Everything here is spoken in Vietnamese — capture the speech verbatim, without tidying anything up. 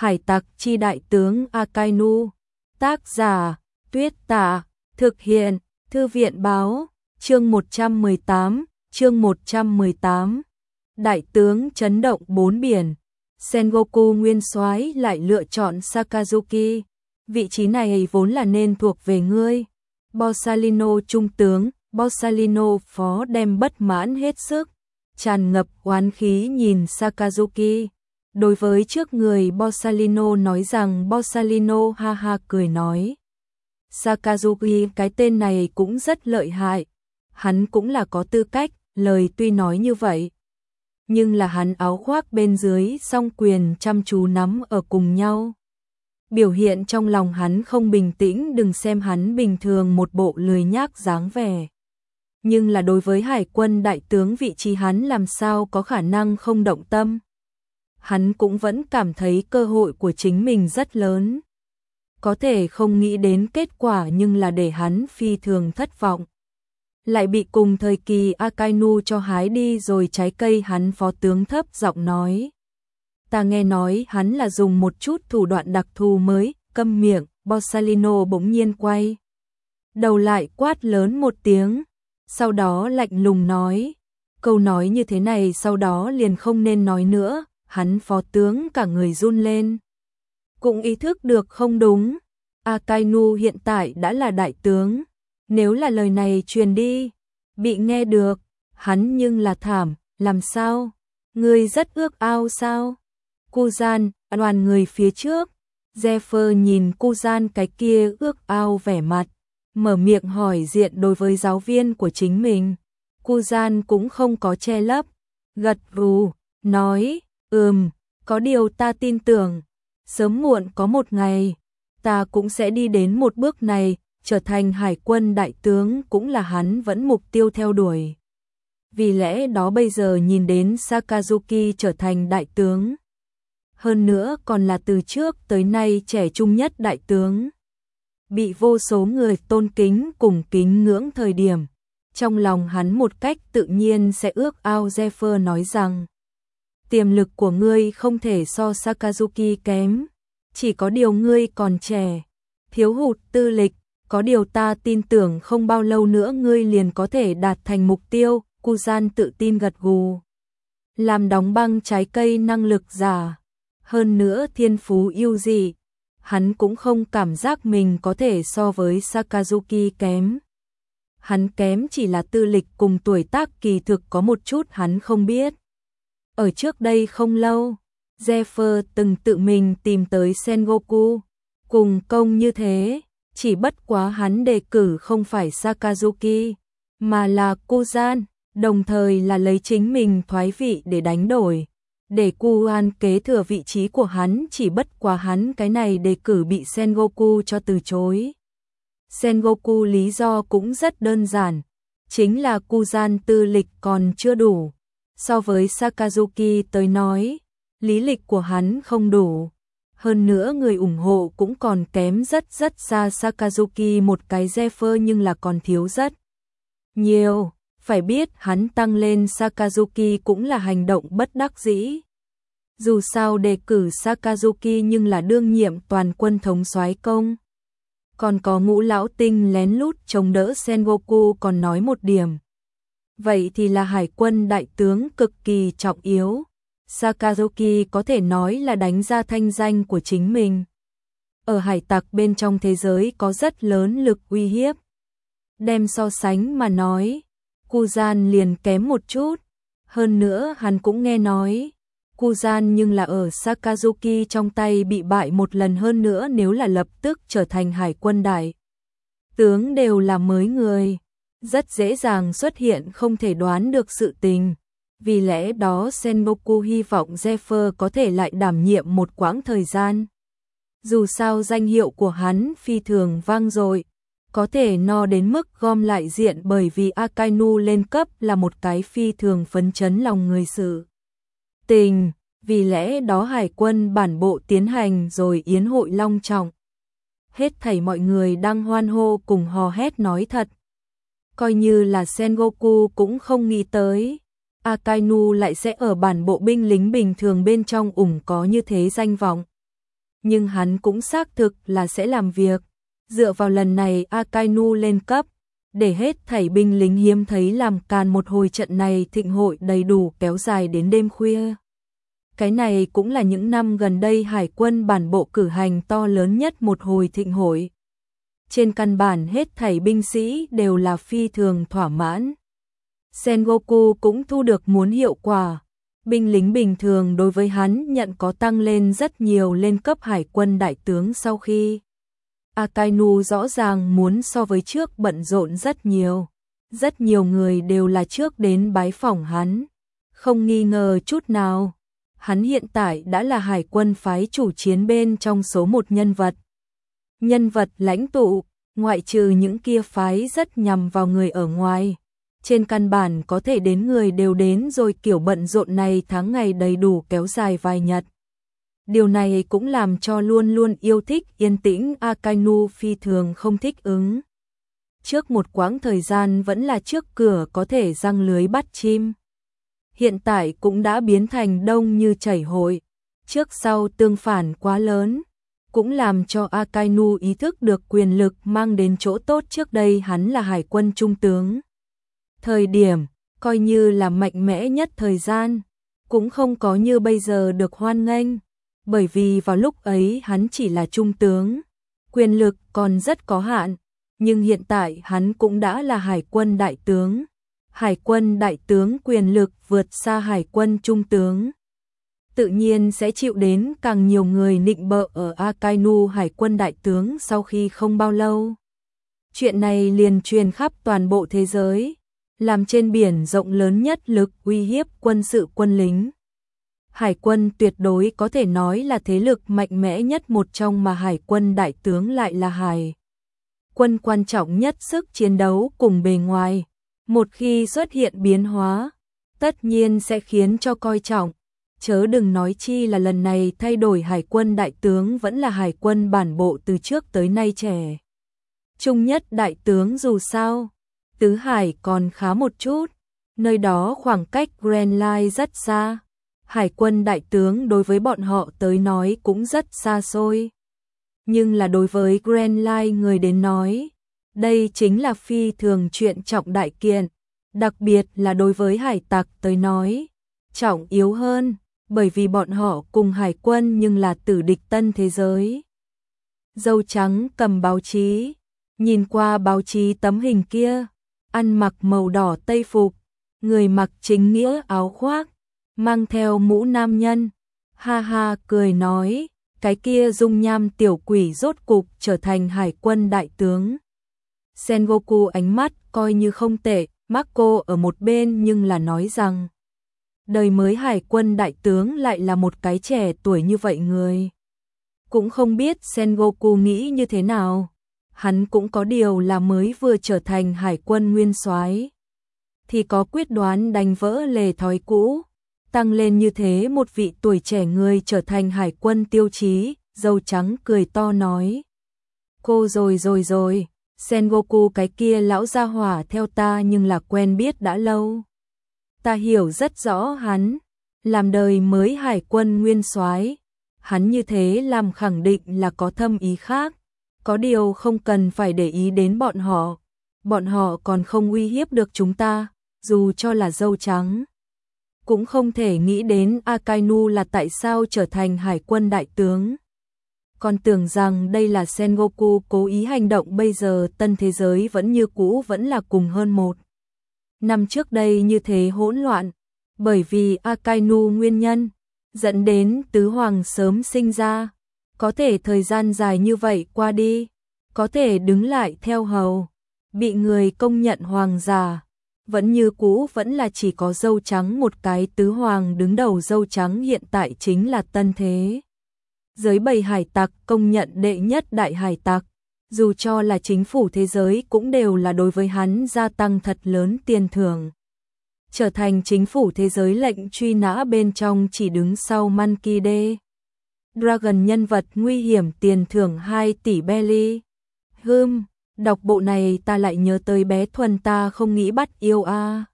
Hải tặc chi đại tướng Akainu. Tác giả Tuyết Tả. Thực hiện Thư viện báo. Chương một trăm mười tám. Chương một trăm mười tám. Đại tướng chấn động bốn biển. Sengoku nguyên soái lại lựa chọn Sakazuki. Vị trí này vốn là nên thuộc về ngươi. Borsalino trung tướng, Borsalino phó đem bất mãn hết sức, tràn ngập oán khí nhìn Sakazuki. Đối với trước người Borsalino nói rằng Borsalino ha ha cười nói. Sakazuki cái tên này cũng rất lợi hại, hắn cũng là có tư cách, lời tuy nói như vậy. Nhưng là hắn áo khoác bên dưới song quyền chăm chú nắm ở cùng nhau. Biểu hiện trong lòng hắn không bình tĩnh, đừng xem hắn bình thường một bộ lười nhác dáng vẻ. Nhưng là đối với hải quân đại tướng vị trí hắn làm sao có khả năng không động tâm. Hắn cũng vẫn cảm thấy cơ hội của chính mình rất lớn. Có thể không nghĩ đến kết quả nhưng là để hắn phi thường thất vọng. Lại bị cùng thời kỳ Akainu cho hái đi rồi trái cây. Hắn phó tướng thấp giọng nói. Ta nghe nói hắn là dùng một chút thủ đoạn đặc thù mới, câm miệng. Borsalino bỗng nhiên quay đầu lại quát lớn một tiếng, sau đó lạnh lùng nói. Câu nói như thế này sau đó liền không nên nói nữa. Hắn phó tướng cả người run lên, cũng ý thức được không đúng. Akainu hiện tại đã là đại tướng, nếu là lời này truyền đi, bị nghe được, hắn nhưng là thảm. Làm sao? Ngươi rất ước ao sao? Kuzan, đoàn người phía trước. Zephyr nhìn Kuzan cái kia ước ao vẻ mặt, mở miệng hỏi diện đối với giáo viên của chính mình. Kuzan cũng không có che lấp, gật gù, nói, ừm, có điều ta tin tưởng, sớm muộn có một ngày, ta cũng sẽ đi đến một bước này, trở thành hải quân đại tướng cũng là hắn vẫn mục tiêu theo đuổi. Vì lẽ đó bây giờ nhìn đến Sakazuki trở thành đại tướng, hơn nữa còn là từ trước tới nay trẻ trung nhất đại tướng, bị vô số người tôn kính cùng kính ngưỡng thời điểm, trong lòng hắn một cách tự nhiên sẽ ước ao. Zephyr nói rằng, tiềm lực của ngươi không thể so Sakazuki kém, chỉ có điều ngươi còn trẻ, thiếu hụt tư lịch, có điều ta tin tưởng không bao lâu nữa ngươi liền có thể đạt thành mục tiêu. Kuzan tự tin gật gù. Làm đóng băng trái cây năng lực giả, hơn nữa thiên phú yêu dị, hắn cũng không cảm giác mình có thể so với Sakazuki kém. Hắn kém chỉ là tư lịch cùng tuổi tác kỳ thực có một chút hắn không biết. Ở trước đây không lâu, Zephyr từng tự mình tìm tới Sengoku, cùng công như thế, chỉ bất quá hắn đề cử không phải Sakazuki, mà là Kuzan, đồng thời là lấy chính mình thoái vị để đánh đổi, để Kuzan kế thừa vị trí của hắn, chỉ bất quá hắn cái này đề cử bị Sengoku cho từ chối. Sengoku lý do cũng rất đơn giản, chính là Kuzan tư lịch còn chưa đủ. So với Sakazuki tới nói, lý lịch của hắn không đủ. Hơn nữa người ủng hộ cũng còn kém rất rất xa. Sakazuki một cái Zephyr nhưng là còn thiếu rất nhiều. Phải biết hắn tăng lên Sakazuki cũng là hành động bất đắc dĩ. Dù sao đề cử Sakazuki nhưng là đương nhiệm toàn quân thống soái công. Còn có ngũ lão tinh lén lút chống đỡ Sengoku còn nói một điểm. Vậy thì là hải quân đại tướng cực kỳ trọng yếu. Sakazuki có thể nói là đánh ra thanh danh của chính mình. Ở hải tặc bên trong thế giới có rất lớn lực uy hiếp. Đem so sánh mà nói, Kuzan liền kém một chút. Hơn nữa hắn cũng nghe nói, Kuzan nhưng là ở Sakazuki trong tay bị bại một lần, hơn nữa nếu là lập tức trở thành hải quân đại tướng đều là mới người. Rất dễ dàng xuất hiện không thể đoán được sự tình. Vì lẽ đó Sengoku hy vọng Zephyr có thể lại đảm nhiệm một quãng thời gian. Dù sao danh hiệu của hắn phi thường vang dội, có thể no đến mức gom lại diện, bởi vì Akainu lên cấp là một cái phi thường phấn chấn lòng người sự tình. Vì lẽ đó hải quân bản bộ tiến hành rồi yến hội long trọng. Hết thảy mọi người đang hoan hô cùng hò hét nói thật. Coi như là Sengoku cũng không nghĩ tới Akainu lại sẽ ở bản bộ binh lính bình thường bên trong ủng có như thế danh vọng. nhưng hắn cũng xác thực là sẽ làm việc. Dựa vào lần này Akainu lên cấp, để hết thảy binh lính hiếm thấy làm càn một hồi trận này thịnh hội đầy đủ kéo dài đến đêm khuya. Cái này cũng là những năm gần đây hải quân bản bộ cử hành to lớn nhất một hồi thịnh hội. Trên căn bản hết thảy binh sĩ đều là phi thường thỏa mãn. Sengoku cũng thu được muốn hiệu quả. Binh lính bình thường đối với hắn nhận có tăng lên rất nhiều lên cấp hải quân đại tướng sau khi Akainu rõ ràng muốn so với trước bận rộn rất nhiều. Rất nhiều người đều là trước đến bái phỏng hắn. Không nghi ngờ chút nào. Hắn hiện tại đã là hải quân phái chủ chiến bên trong số một nhân vật. Nhân vật lãnh tụ, ngoại trừ những kia phái rất nhằm vào người ở ngoài. Trên căn bản có thể đến người đều đến rồi, kiểu bận rộn này tháng ngày đầy đủ kéo dài vài nhật. Điều này cũng làm cho luôn luôn yêu thích yên tĩnh Akainu phi thường không thích ứng. Trước một quãng thời gian vẫn là trước cửa có thể giăng lưới bắt chim. Hiện tại cũng đã biến thành đông như chảy hội. Trước sau tương phản quá lớn, cũng làm cho Akainu ý thức được quyền lực mang đến chỗ tốt. Trước đây hắn là hải quân trung tướng. Thời điểm, coi như là mạnh mẽ nhất thời gian, cũng không có như bây giờ được hoan nghênh. Bởi vì vào lúc ấy hắn chỉ là trung tướng, quyền lực còn rất có hạn. Nhưng hiện tại hắn cũng đã là hải quân đại tướng. Hải quân đại tướng quyền lực vượt xa hải quân trung tướng. Tự nhiên sẽ chịu đến càng nhiều người nịnh bợ ở Akainu hải quân đại tướng sau khi không bao lâu. Chuyện này liền truyền khắp toàn bộ thế giới, làm trên biển rộng lớn nhất lực uy hiếp quân sự quân lính. Hải quân tuyệt đối có thể nói là thế lực mạnh mẽ nhất một trong, mà hải quân đại tướng lại là hải quân quan trọng nhất sức chiến đấu cùng bề ngoài. Một khi xuất hiện biến hóa, tất nhiên sẽ khiến cho coi trọng. Chớ đừng nói chi là lần này thay đổi hải quân đại tướng vẫn là hải quân bản bộ từ trước tới nay trẻ trung nhất đại tướng. Dù sao, Tứ Hải còn khá một chút, nơi đó khoảng cách Grand Line rất xa. Hải quân đại tướng đối với bọn họ tới nói cũng rất xa xôi. Nhưng là đối với Grand Line người đến nói, đây chính là phi thường chuyện trọng đại kiện. Đặc biệt là đối với hải tặc tới nói, trọng yếu hơn, bởi vì bọn họ cùng hải quân nhưng là tử địch tân thế giới. Dâu trắng cầm báo chí, nhìn qua báo chí tấm hình kia, ăn mặc màu đỏ tây phục, người mặc chính nghĩa áo khoác, mang theo mũ nam nhân, ha ha cười nói, cái kia dung nham tiểu quỷ rốt cục trở thành hải quân đại tướng. Sengoku ánh mắt coi như không tệ, Marco ở một bên nhưng là nói rằng, đời mới hải quân đại tướng lại là một cái trẻ tuổi như vậy người. Cũng không biết Sengoku nghĩ như thế nào, hắn cũng có điều là mới vừa trở thành hải quân nguyên soái, thì có quyết đoán đánh vỡ lề thói cũ, tăng lên như thế một vị tuổi trẻ người trở thành hải quân tiêu chí. Dâu trắng cười to nói, cô rồi rồi rồi, Sengoku cái kia lão gia hỏa theo ta nhưng là quen biết đã lâu. Ta hiểu rất rõ hắn, làm đời mới hải quân nguyên soái, hắn như thế làm khẳng định là có thâm ý khác, có điều không cần phải để ý đến bọn họ, bọn họ còn không uy hiếp được chúng ta. Dù cho là dâu trắng, cũng không thể nghĩ đến Akainu là tại sao trở thành hải quân đại tướng. Còn tưởng rằng đây là Sengoku cố ý hành động. Bây giờ tân thế giới vẫn như cũ, vẫn là cùng hơn một năm trước đây như thế hỗn loạn, bởi vì Akainu nguyên nhân, dẫn đến tứ hoàng sớm sinh ra, có thể thời gian dài như vậy qua đi, có thể đứng lại theo hầu, bị người công nhận hoàng giả, vẫn như cũ vẫn là chỉ có dâu trắng một cái tứ hoàng đứng đầu. Dâu trắng hiện tại chính là tân thế giới bầy hải tặc công nhận đệ nhất đại hải tặc, dù cho là chính phủ thế giới cũng đều là đối với hắn gia tăng thật lớn tiền thưởng. Trở thành chính phủ thế giới lệnh truy nã bên trong chỉ đứng sau Monkey D. Dragon nhân vật nguy hiểm, tiền thưởng hai tỷ belly. Hừm, đọc bộ này ta lại nhớ tới bé Thuần, ta không nghĩ bắt yêu a. À.